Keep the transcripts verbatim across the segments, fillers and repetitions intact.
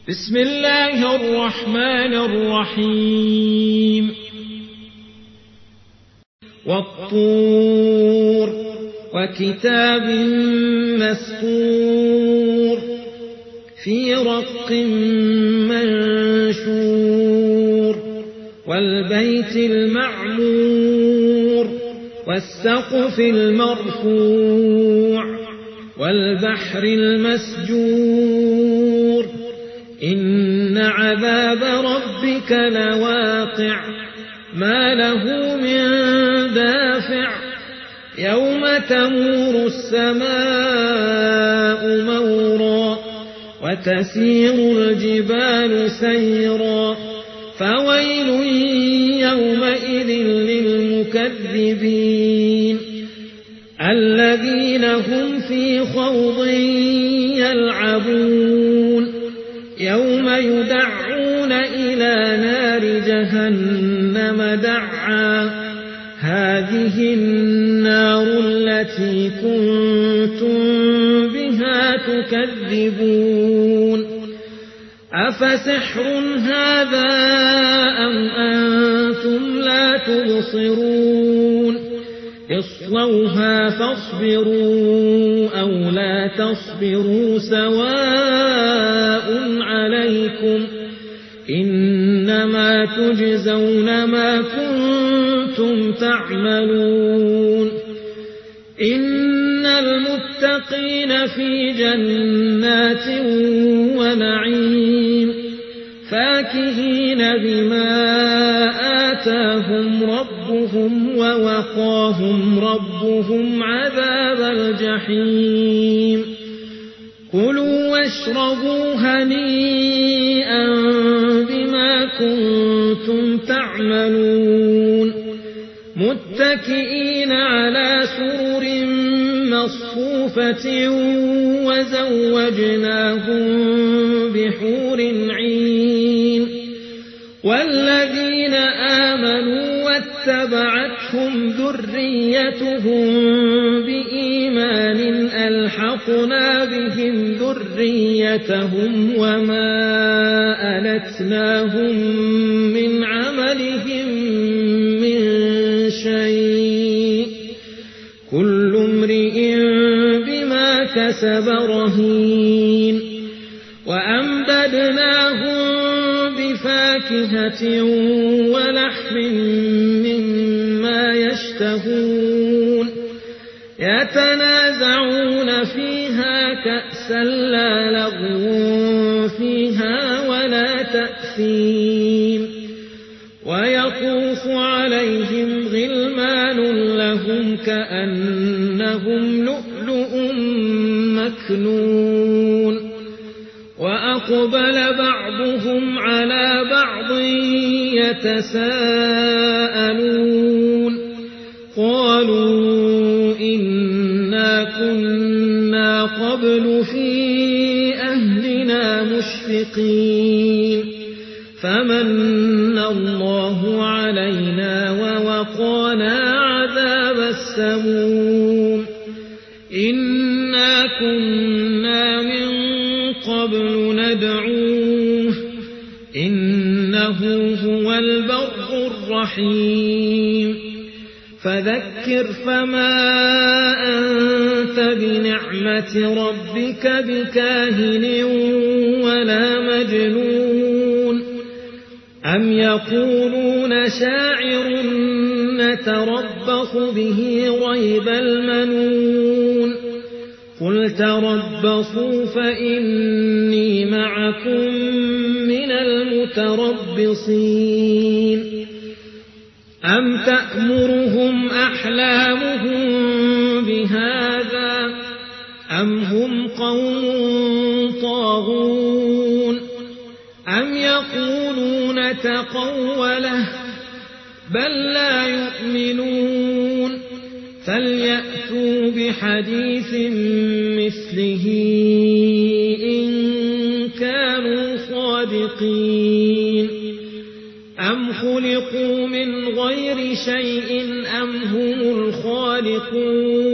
بسم الله الرحمن الرحيم والطور وكتاب مسطور في رق منشور والبيت المعمور والسقف المرفوع والبحر المسجور إن عذاب ربك لواقع ما له من دافع يوم تمور السماء مورا وتسير الجبال سيرا فويل يومئذ للمكذبين الذين هم في خوض يلعبون يوم يدعون إلى نار جهنم دعا هذه النار التي كنتم بها تكذبون أفسحر هذا أم أنتم لا تبصرون اصلوها فاصبروا أو لا تصبروا سواء عليكم إنما تجزون ما كنتم تعملون إن المتقين في جنات ونعيم فاكهين بما آتاهم ربهم ووقاهم ربهم عذاب الجحيم كلوا واشربوا هنيئا بما كنتم تعملون متكئين على سرر مصفوفة وزوجناهم بحور عين والذين آمنوا واتبعتهم ذريتهم بإيمان ألحقنا بهم ذريتهم وما ألتناهم من عملهم من شيء كل امرئ بما كسب رهين وأمددناهم بفاكهة ولحم مما يشتهون يتنازعون فيها كأسا لا لغو فيها ولا تأثيم ويطوف عليهم غلمان لهم كأنهم لؤلؤ مكنون وأقبل بعضهم على بعض يتساءلون قالوا إنا كنا قبل في أهلنا مشفقين فمن الله علينا ووقانا عذاب السموم إنا كنا من قبل ندعوه إنه هو البر الرحيم فذكر فما أنت بنعمة ربك بكاهن ولا مجنون أم يقولون شاعر نتربص به ريب المنون قل تربصوا فإني معكم من المتربصين أم تأمرهم أحلامهم بهذا أم هم قوم طاغون أم يقولون تقوله بل لا يؤمنون فليأتوا بحديث مثله إن كانوا صادقين أم خلقوا من غير شيء أم هم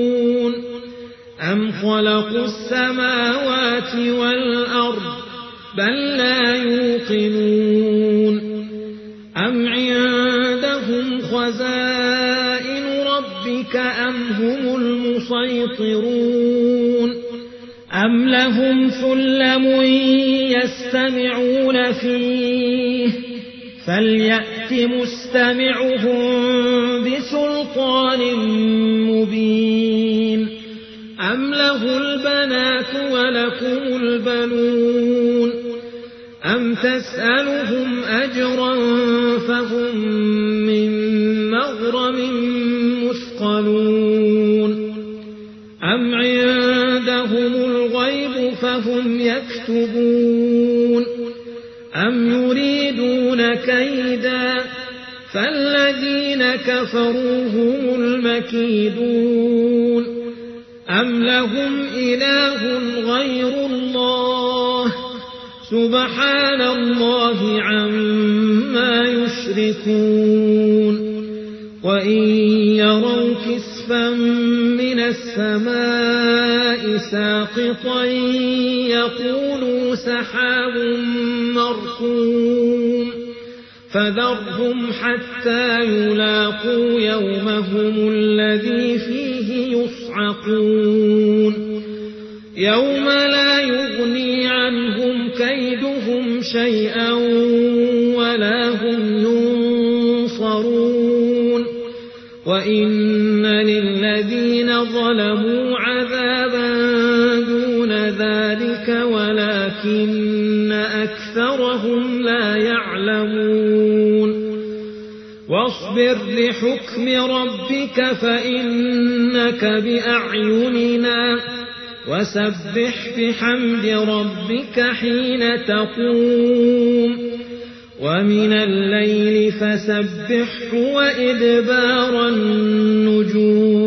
الخالقون أم خلقوا السماوات والأرض بل لا يوقنون أم عندهم خزائن ربك أم هم المسيطرون أم لهم سلم يستمعون فيه فليأت مستمعهم بسلطان مبين أم له البنات ولكم البنون أم تسألهم أجرا فهم من مغرم مثقلون أم عندهم الغيب فهم يكتبون أم يريدون كيدا فالذين كفروا هم المكيدون أم لهم إله غير الله سبحان الله عما يشركون وإن يروا كسفا من السماء ساقطا يقولوا سحاب مركوم فذرهم حتى يلاقوا يومهم الذي فيه يصعقون يوم لا يغني عنهم كيدهم شيئا ولا هم ينصرون وإن للذين ظلموا عذابا دون ذلك ولكن أكثرهم لا يعلمون واصبر لحكم ربك فإنك بأعيننا وسبح بحمد ربك حين تقوم ومن الليل فسبحه وإدبار النجوم